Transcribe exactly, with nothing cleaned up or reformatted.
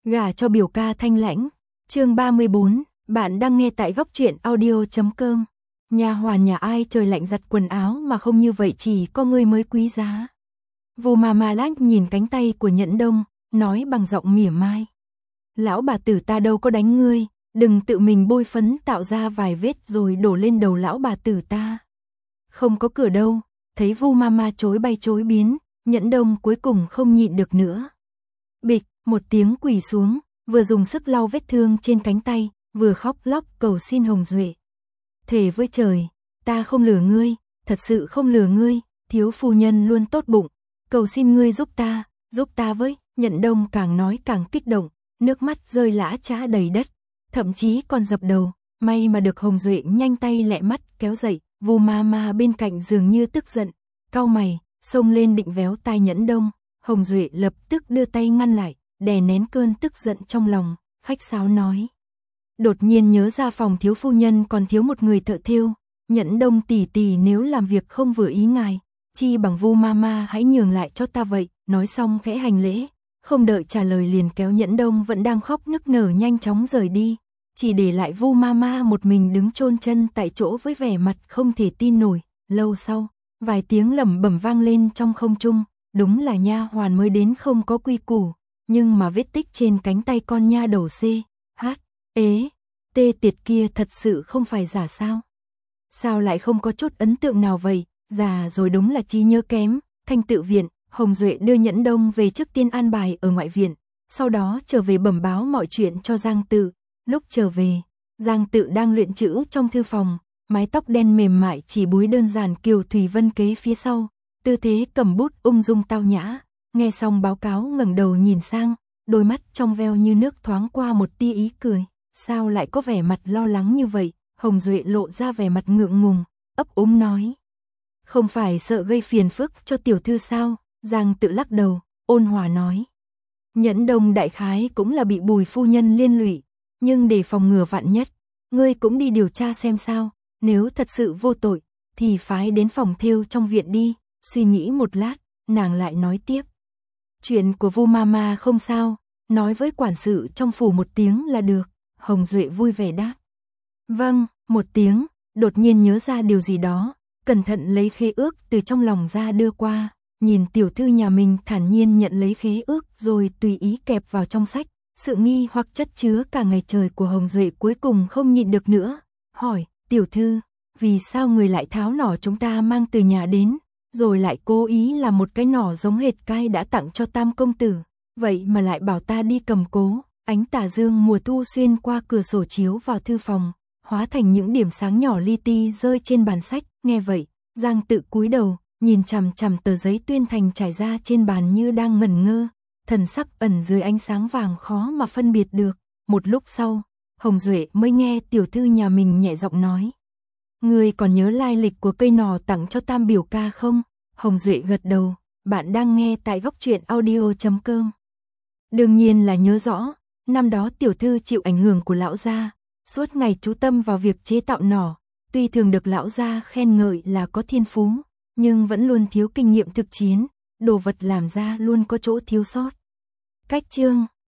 Gả cho biểu ca thanh lãnh. Chương ba mươi bốn, bạn đang nghe tại góc truyện audio chấm com. Nha hoàn nhà ai trời lạnh giặt quần áo mà không như vậy chỉ có ngươi mới quý giá. Vu Ma Ma lách nhìn cánh tay của Nhẫn Đông, nói bằng giọng mỉa mai. Lão bà tử ta đâu có đánh ngươi, đừng tự mình bôi phấn tạo ra vài vết rồi đổ lên đầu lão bà tử ta. Không có cửa đâu, thấy Vu Ma Ma chối bay chối biến, Nhẫn Đông cuối cùng không nhịn được nữa. Bịch, một tiếng quỳ xuống, vừa dùng sức lau vết thương trên cánh tay, vừa khóc lóc cầu xin Hồng Duệ. Thề với trời, ta không lừa ngươi, thật sự không lừa ngươi, thiếu phu nhân luôn tốt bụng, cầu xin ngươi giúp ta, giúp ta với. Nhẫn Đông càng nói càng kích động, nước mắt rơi lã chã đầy đất, thậm chí còn dập đầu, may mà được Hồng Duệ nhanh tay lẹ mắt kéo dậy. Vu Ma Ma bên cạnh dường như tức giận, cau mày, xông lên định véo tai Nhẫn Đông, Hồng Duệ lập tức đưa tay ngăn lại, đè nén cơn tức giận trong lòng, khách sáo nói. Đột nhiên nhớ ra phòng thiếu phu nhân còn thiếu một người thợ thêu, Nhẫn Đông tỷ tỷ nếu làm việc không vừa ý ngài, chi bằng Vu Ma Ma hãy nhường lại cho ta vậy. Nói xong khẽ hành lễ, không đợi trả lời liền kéo Nhẫn Đông vẫn đang khóc nức nở nhanh chóng rời đi, chỉ để lại Vu Ma Ma một mình đứng chôn chân tại chỗ với vẻ mặt không thể tin nổi. Lâu sau, vài tiếng lẩm bẩm vang lên trong không trung, đúng là nha hoàn mới đến không có quy củ, nhưng mà vết tích trên cánh tay con nha đầu C, H, ế, tê tiệt kia thật sự không phải giả sao? Sao lại không có chút ấn tượng nào vậy? Già rồi đúng là trí nhớ kém. Thanh Tự viện, Hồng Duệ đưa Nhẫn Đông về trước tiên an bài ở ngoại viện, sau đó trở về bẩm báo mọi chuyện cho Giang Tự. Lúc trở về, Giang Tự đang luyện chữ trong thư phòng, mái tóc đen mềm mại chỉ búi đơn giản kiều thủy vân kế phía sau, tư thế cầm bút ung dung tao nhã. Nghe xong báo cáo ngẩng đầu nhìn sang, đôi mắt trong veo như nước thoáng qua một tia ý cười. Sao lại có vẻ mặt lo lắng như vậy? Hồng Duệ lộ ra vẻ mặt ngượng ngùng, ấp úng nói. Không phải sợ gây phiền phức cho tiểu thư sao? Giang Tự lắc đầu, ôn hòa nói. Nhẫn Đông đại khái cũng là bị Bùi phu nhân liên lụy, nhưng để phòng ngừa vạn nhất, ngươi cũng đi điều tra xem sao, nếu thật sự vô tội, thì phái đến phòng thêu trong viện đi. Suy nghĩ một lát, nàng lại nói tiếp. Chuyện của Vu Ma Ma không sao, nói với quản sự trong phủ một tiếng là được. Hồng Duệ vui vẻ đáp. Vâng, một tiếng, đột nhiên nhớ ra điều gì đó, cẩn thận lấy khế ước từ trong lòng ra đưa qua, nhìn tiểu thư nhà mình thản nhiên nhận lấy khế ước rồi tùy ý kẹp vào trong sách. Sự nghi hoặc chất chứa cả ngày trời của Hồng Duệ cuối cùng không nhịn được nữa, hỏi, tiểu thư, vì sao người lại tháo nỏ chúng ta mang từ nhà đến, rồi lại cố ý làm một cái nỏ giống hệt cai đã tặng cho Tam công tử, vậy mà lại bảo ta đi cầm cố. Ánh tà dương mùa thu xuyên qua cửa sổ chiếu vào thư phòng, hóa thành những điểm sáng nhỏ li ti rơi trên bàn sách. Nghe vậy, Giang Tự cúi đầu, nhìn chằm chằm tờ giấy tuyên thành trải ra trên bàn như đang ngẩn ngơ, thần sắc ẩn dưới ánh sáng vàng khó mà phân biệt được. Một lúc sau, Hồng Duệ mới nghe tiểu thư nhà mình nhẹ giọng nói. Ngươi còn nhớ lai lịch của cây nỏ tặng cho Tam biểu ca không? Hồng Duệ gật đầu, bạn đang nghe tại góc truyện audio chấm com. Đương nhiên là nhớ rõ. Năm đó tiểu thư chịu ảnh hưởng của lão gia, suốt ngày chú tâm vào việc chế tạo nỏ, tuy thường được lão gia khen ngợi là có thiên phú, nhưng vẫn luôn thiếu kinh nghiệm thực chiến, đồ vật làm ra luôn có chỗ thiếu sót. Cách chương